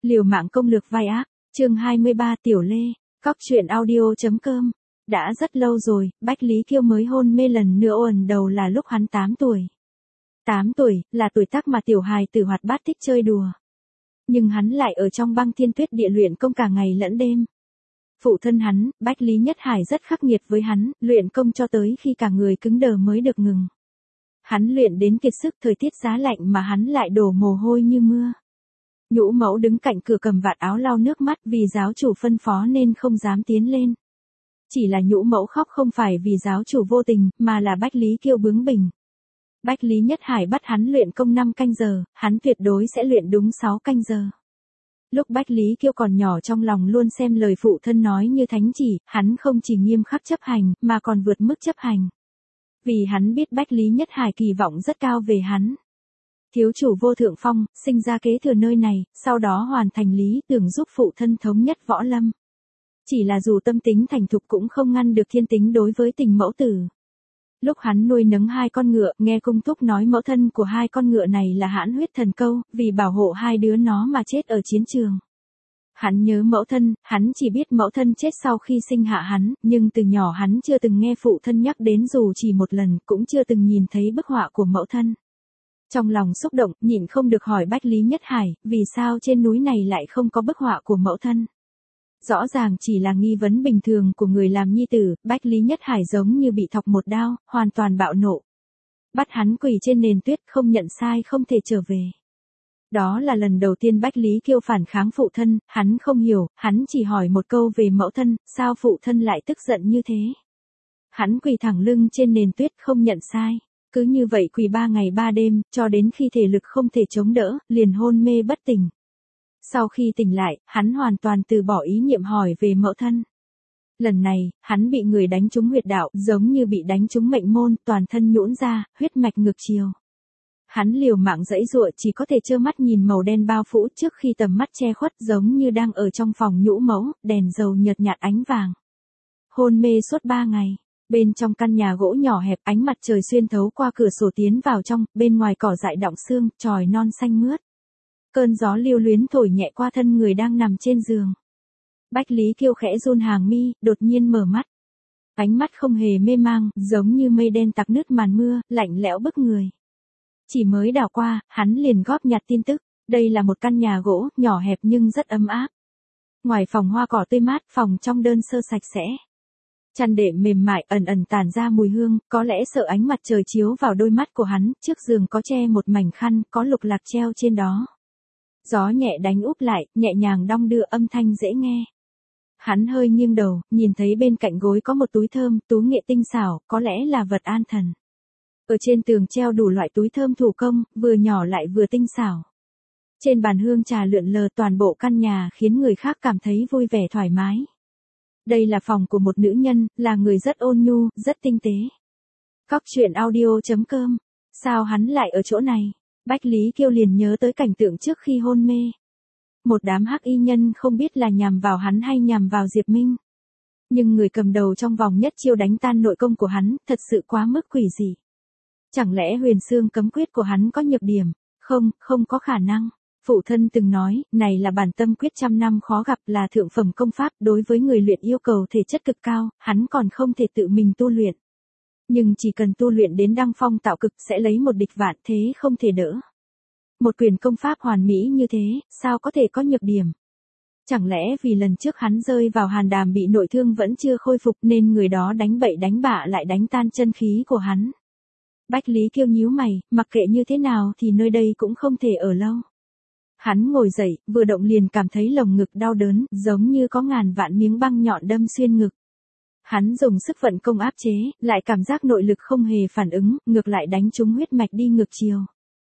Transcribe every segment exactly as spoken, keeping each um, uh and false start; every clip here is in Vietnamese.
Liều mạng công lược vai ác, chương hai mươi ba Tiểu Lê, Cóc truyện audio.com. Đã rất lâu rồi, Bách Lý Kiêu mới hôn mê lần nữa ổn đầu là lúc hắn tám tuổi. tám tuổi, là tuổi tác mà tiểu hài tử hoạt bát thích chơi đùa. Nhưng hắn lại ở trong băng thiên tuyết địa luyện công cả ngày lẫn đêm. Phụ thân hắn, Bách Lý Nhất Hải rất khắc nghiệt với hắn, luyện công cho tới khi cả người cứng đờ mới được ngừng. Hắn luyện đến kiệt sức, thời tiết giá lạnh mà hắn lại đổ mồ hôi như mưa. Nhũ mẫu đứng cạnh cửa cầm vạt áo lau nước mắt vì giáo chủ phân phó nên không dám tiến lên. Chỉ là nhũ mẫu khóc không phải vì giáo chủ vô tình, mà là Bách Lý Kiêu bướng bỉnh. Bách Lý Nhất Hải bắt hắn luyện công năm canh giờ, hắn tuyệt đối sẽ luyện đúng sáu canh giờ. Lúc Bách Lý Kiêu còn nhỏ trong lòng luôn xem lời phụ thân nói như thánh chỉ, hắn không chỉ nghiêm khắc chấp hành, mà còn vượt mức chấp hành. Vì hắn biết Bách Lý Nhất Hải kỳ vọng rất cao về hắn. Thiếu chủ Vô Thượng Phong, sinh ra kế thừa nơi này, sau đó hoàn thành lý tưởng giúp phụ thân thống nhất võ lâm. Chỉ là dù tâm tính thành thục cũng không ngăn được thiên tính đối với tình mẫu tử. Lúc hắn nuôi nấng hai con ngựa, nghe cung thúc nói mẫu thân của hai con ngựa này là hãn huyết thần câu, vì bảo hộ hai đứa nó mà chết ở chiến trường. Hắn nhớ mẫu thân, hắn chỉ biết mẫu thân chết sau khi sinh hạ hắn, nhưng từ nhỏ hắn chưa từng nghe phụ thân nhắc đến dù chỉ một lần, cũng chưa từng nhìn thấy bức họa của mẫu thân. Trong lòng xúc động, nhịn không được hỏi Bách Lý Nhất Hải, vì sao trên núi này lại không có bức họa của mẫu thân? Rõ ràng chỉ là nghi vấn bình thường của người làm nhi tử, Bách Lý Nhất Hải giống như bị thọc một đao, hoàn toàn bạo nộ. Bắt hắn quỳ trên nền tuyết không nhận sai không thể trở về. Đó là lần đầu tiên Bách Lý Kiêu phản kháng phụ thân, hắn không hiểu, hắn chỉ hỏi một câu về mẫu thân, sao phụ thân lại tức giận như thế? Hắn quỳ thẳng lưng trên nền tuyết không nhận sai. Cứ như vậy quỳ ba ngày ba đêm, cho đến khi thể lực không thể chống đỡ, liền hôn mê bất tỉnh. Sau khi tỉnh lại, hắn hoàn toàn từ bỏ ý niệm hỏi về mẫu thân. Lần này, hắn bị người đánh trúng huyệt đạo, giống như bị đánh trúng mệnh môn, toàn thân nhũn ra, huyết mạch ngược chiều. Hắn liều mạng giãy giụa chỉ có thể trơ mắt nhìn màu đen bao phủ trước khi tầm mắt che khuất giống như đang ở trong phòng nhũ mẫu, đèn dầu nhợt nhạt ánh vàng. Hôn mê suốt ba ngày. Bên trong căn nhà gỗ nhỏ hẹp, ánh mặt trời xuyên thấu qua cửa sổ tiến vào trong, bên ngoài cỏ dại đọng sương, tròi non xanh mướt. Cơn gió lưu luyến thổi nhẹ qua thân người đang nằm trên giường. Bách Lý Kiêu khẽ run hàng mi, đột nhiên mở mắt. Ánh mắt không hề mê mang, giống như mây đen tặc nứt màn mưa, lạnh lẽo bức người. Chỉ mới đảo qua, hắn liền góp nhặt tin tức. Đây là một căn nhà gỗ, nhỏ hẹp nhưng rất ấm áp. Ngoài phòng hoa cỏ tươi mát, phòng trong đơn sơ sạch sẽ. Chăn đệm mềm mại ẩn ẩn tản ra mùi hương, có lẽ sợ ánh mặt trời chiếu vào đôi mắt của hắn, trước giường có che một mảnh khăn, có lục lạc treo trên đó. Gió nhẹ đánh úp lại, nhẹ nhàng đong đưa âm thanh dễ nghe. Hắn hơi nghiêng đầu, nhìn thấy bên cạnh gối có một túi thơm, túi nghệ tinh xảo, có lẽ là vật an thần. Ở trên tường treo đủ loại túi thơm thủ công, vừa nhỏ lại vừa tinh xảo. Trên bàn hương trà lượn lờ toàn bộ căn nhà khiến người khác cảm thấy vui vẻ thoải mái. Đây là phòng của một nữ nhân, là người rất ôn nhu, rất tinh tế. Cóc truyện audio.com. Sao hắn lại ở chỗ này? Bách Lý Kiêu liền nhớ tới cảnh tượng trước khi hôn mê. Một đám hắc y nhân không biết là nhằm vào hắn hay nhằm vào Diệp Minh. Nhưng người cầm đầu trong vòng nhất chiêu đánh tan nội công của hắn, thật sự quá mức quỷ dị. Chẳng lẽ huyền xương cấm quyết của hắn có nhược điểm? Không, không có khả năng. Phụ thân từng nói, này là bản tâm quyết trăm năm khó gặp, là thượng phẩm công pháp, đối với người luyện yêu cầu thể chất cực cao, hắn còn không thể tự mình tu luyện. Nhưng chỉ cần tu luyện đến đăng phong tạo cực sẽ lấy một địch vạn, thế không thể đỡ. Một quyền công pháp hoàn mỹ như thế, sao có thể có nhược điểm? Chẳng lẽ vì lần trước hắn rơi vào hàn đàm bị nội thương vẫn chưa khôi phục nên người đó đánh bậy đánh bạ lại đánh tan chân khí của hắn? Bách Lý Kiêu nhíu mày, mặc kệ như thế nào thì nơi đây cũng không thể ở lâu. Hắn ngồi dậy, vừa động liền cảm thấy lồng ngực đau đớn, giống như có ngàn vạn miếng băng nhọn đâm xuyên ngực. Hắn dùng sức vận công áp chế, lại cảm giác nội lực không hề phản ứng, ngược lại đánh trúng huyết mạch đi ngược chiều.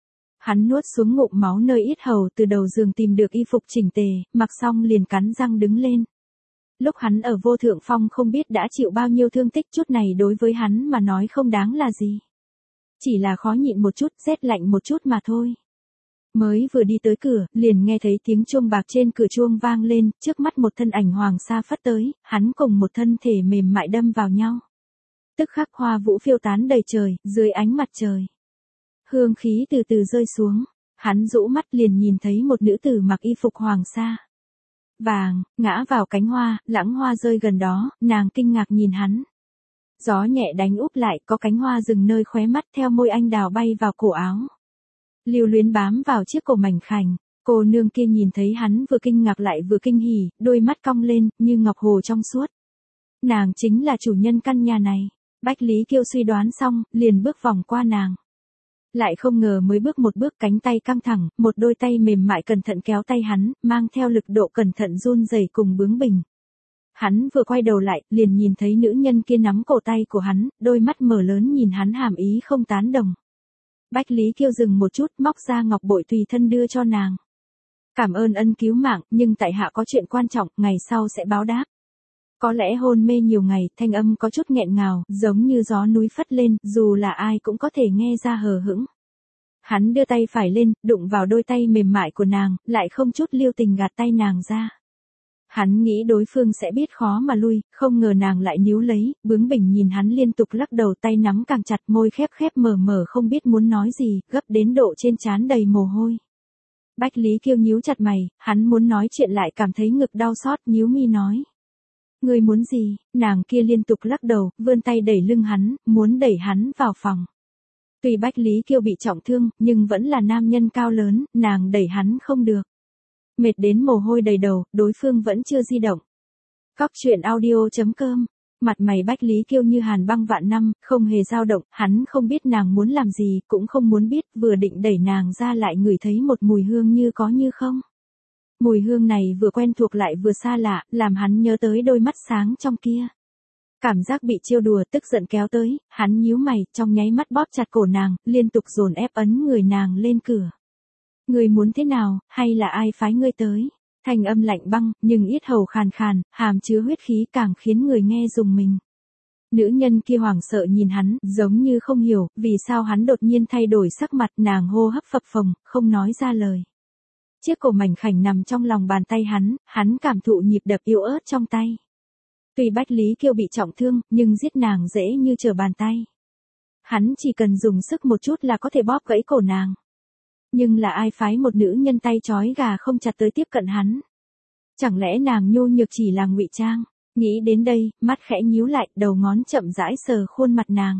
Hắn nuốt xuống ngụm máu nơi yết hầu, từ đầu giường tìm được y phục chỉnh tề, mặc xong liền cắn răng đứng lên. Lúc hắn ở Vô Thượng Phong không biết đã chịu bao nhiêu thương tích, chút này đối với hắn mà nói không đáng là gì. Chỉ là khó nhịn một chút, rét lạnh một chút mà thôi. Mới vừa đi tới cửa, liền nghe thấy tiếng chuông bạc trên cửa chuông vang lên, trước mắt một thân ảnh hoàng sa phất tới, hắn cùng một thân thể mềm mại đâm vào nhau. Tức khắc hoa vũ phiêu tán đầy trời, dưới ánh mặt trời. Hương khí từ từ rơi xuống, Hắn rũ mắt liền nhìn thấy một nữ tử mặc y phục hoàng sa vàng, ngã vào cánh hoa, lãng hoa rơi gần đó, nàng kinh ngạc nhìn hắn. Gió nhẹ đánh úp lại, có cánh hoa dừng nơi khóe mắt theo môi anh đào bay vào cổ áo. Lưu luyến bám vào chiếc cổ mảnh khảnh, cô nương kia nhìn thấy hắn vừa kinh ngạc lại vừa kinh hỉ, đôi mắt cong lên, như ngọc hồ trong suốt. Nàng chính là chủ nhân căn nhà này. Bách Lý Kiêu suy đoán xong, liền bước vòng qua nàng. Lại không ngờ mới bước một bước cánh tay căng thẳng, một đôi tay mềm mại cẩn thận kéo tay hắn, mang theo lực độ cẩn thận run rẩy cùng bướng bỉnh. Hắn vừa quay đầu lại, liền nhìn thấy nữ nhân kia nắm cổ tay của hắn, đôi mắt mở lớn nhìn hắn hàm ý không tán đồng. Bách Lý Kiêu dừng một chút, móc ra ngọc bội tùy thân đưa cho nàng. Cảm ơn ân cứu mạng, nhưng tại hạ có chuyện quan trọng, ngày sau sẽ báo đáp. Có lẽ hôn mê nhiều ngày, thanh âm có chút nghẹn ngào, giống như gió núi phất lên, dù là ai cũng có thể nghe ra hờ hững. Hắn đưa tay phải lên, đụng vào đôi tay mềm mại của nàng, lại không chút lưu tình gạt tay nàng ra. Hắn nghĩ đối phương sẽ biết khó mà lui, không ngờ nàng lại níu lấy, bướng bỉnh nhìn hắn liên tục lắc đầu, tay nắm càng chặt, môi khép khép mở mở không biết muốn nói gì, gấp đến độ trên trán đầy mồ hôi. Bách Lý Kiêu nhíu chặt mày, hắn muốn nói chuyện lại cảm thấy ngực đau xót, nhíu mi nói. Ngươi muốn gì? Nàng kia liên tục lắc đầu, vươn tay đẩy lưng hắn, muốn đẩy hắn vào phòng. Tuy Bách Lý Kiêu bị trọng thương, nhưng vẫn là nam nhân cao lớn, nàng đẩy hắn không được. Mệt đến mồ hôi đầy đầu, đối phương vẫn chưa di động. Cóc truyện audio chấm com. Mặt mày Bách Lý Kiêu như hàn băng vạn năm, không hề dao động, hắn không biết nàng muốn làm gì, cũng không muốn biết, vừa định đẩy nàng ra lại ngửi thấy một mùi hương như có như không. Mùi hương này vừa quen thuộc lại vừa xa lạ, làm hắn nhớ tới đôi mắt sáng trong kia. Cảm giác bị trêu đùa, tức giận kéo tới, hắn nhíu mày, trong nháy mắt bóp chặt cổ nàng, liên tục dồn ép ấn người nàng lên cửa. Ngươi muốn thế nào, hay là ai phái ngươi tới? Thanh âm lạnh băng, nhưng yết hầu khàn khàn, hàm chứa huyết khí càng khiến người nghe rùng mình. Nữ nhân kia hoảng sợ nhìn hắn, giống như không hiểu, vì sao hắn đột nhiên thay đổi sắc mặt, nàng hô hấp phập phồng, không nói ra lời. Chiếc cổ mảnh khảnh nằm trong lòng bàn tay hắn, hắn cảm thụ nhịp đập yếu ớt trong tay. Tuy Bách Lý Kiêu bị trọng thương, nhưng giết nàng dễ như trở bàn tay. Hắn chỉ cần dùng sức một chút là có thể bóp gãy cổ nàng. Nhưng là ai phái một nữ nhân tay trói gà không chặt tới tiếp cận hắn? Chẳng lẽ nàng nhu nhược chỉ là ngụy trang? Nghĩ đến đây, mắt khẽ nhíu lại, đầu ngón chậm rãi sờ khuôn mặt nàng.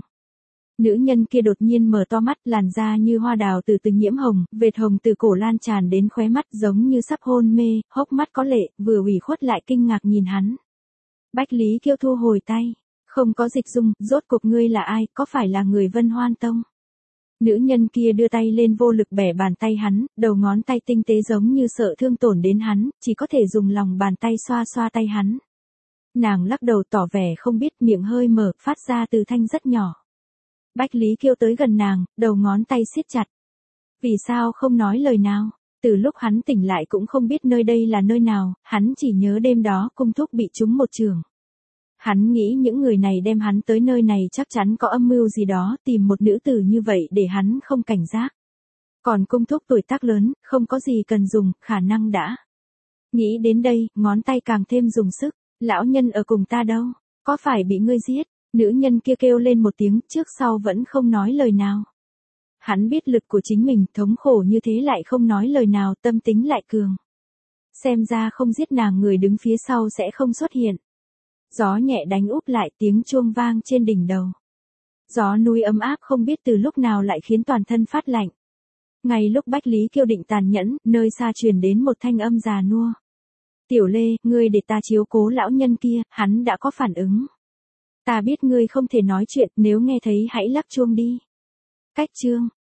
Nữ nhân kia đột nhiên mở to mắt, làn da như hoa đào từ từ nhiễm hồng, vệt hồng từ cổ lan tràn đến khóe mắt giống như sắp hôn mê, hốc mắt có lệ, vừa ủy khuất lại kinh ngạc nhìn hắn. Bách Lý Kiêu thu hồi tay, không có dịch dung, rốt cuộc ngươi là ai, có phải là người Vân Hoan Tông? Nữ nhân kia đưa tay lên vô lực bẻ bàn tay hắn, đầu ngón tay tinh tế giống như sợ thương tổn đến hắn, chỉ có thể dùng lòng bàn tay xoa xoa tay hắn. Nàng lắc đầu tỏ vẻ không biết, miệng hơi mở, phát ra từ thanh rất nhỏ. Bách Lý Kiêu tới gần nàng, đầu ngón tay siết chặt. Vì sao không nói lời nào? Từ lúc hắn tỉnh lại cũng không biết nơi đây là nơi nào, hắn chỉ nhớ đêm đó cung thúc bị trúng một chưởng. Hắn nghĩ những người này đem hắn tới nơi này chắc chắn có âm mưu gì đó, tìm một nữ tử như vậy để hắn không cảnh giác. Còn cung thúc tuổi tác lớn, không có gì cần dùng, khả năng đã. Nghĩ đến đây, ngón tay càng thêm dùng sức. Lão nhân ở cùng ta đâu? Có phải bị ngươi giết? Nữ nhân kia kêu lên một tiếng, trước sau vẫn không nói lời nào. Hắn biết lực của chính mình, thống khổ như thế lại không nói lời nào, tâm tính lại cường. Xem ra không giết nàng, người đứng phía sau sẽ không xuất hiện. Gió nhẹ đánh úp lại, tiếng chuông vang trên đỉnh đầu. Gió núi ấm áp không biết từ lúc nào lại khiến toàn thân phát lạnh. Ngay lúc Bách Lý Kiêu định tàn nhẫn, nơi xa truyền đến một thanh âm già nua. Tiểu Lê, ngươi để ta chiếu cố lão nhân kia, hắn đã có phản ứng. Ta biết ngươi không thể nói chuyện, nếu nghe thấy hãy lắc chuông đi. Cách chương.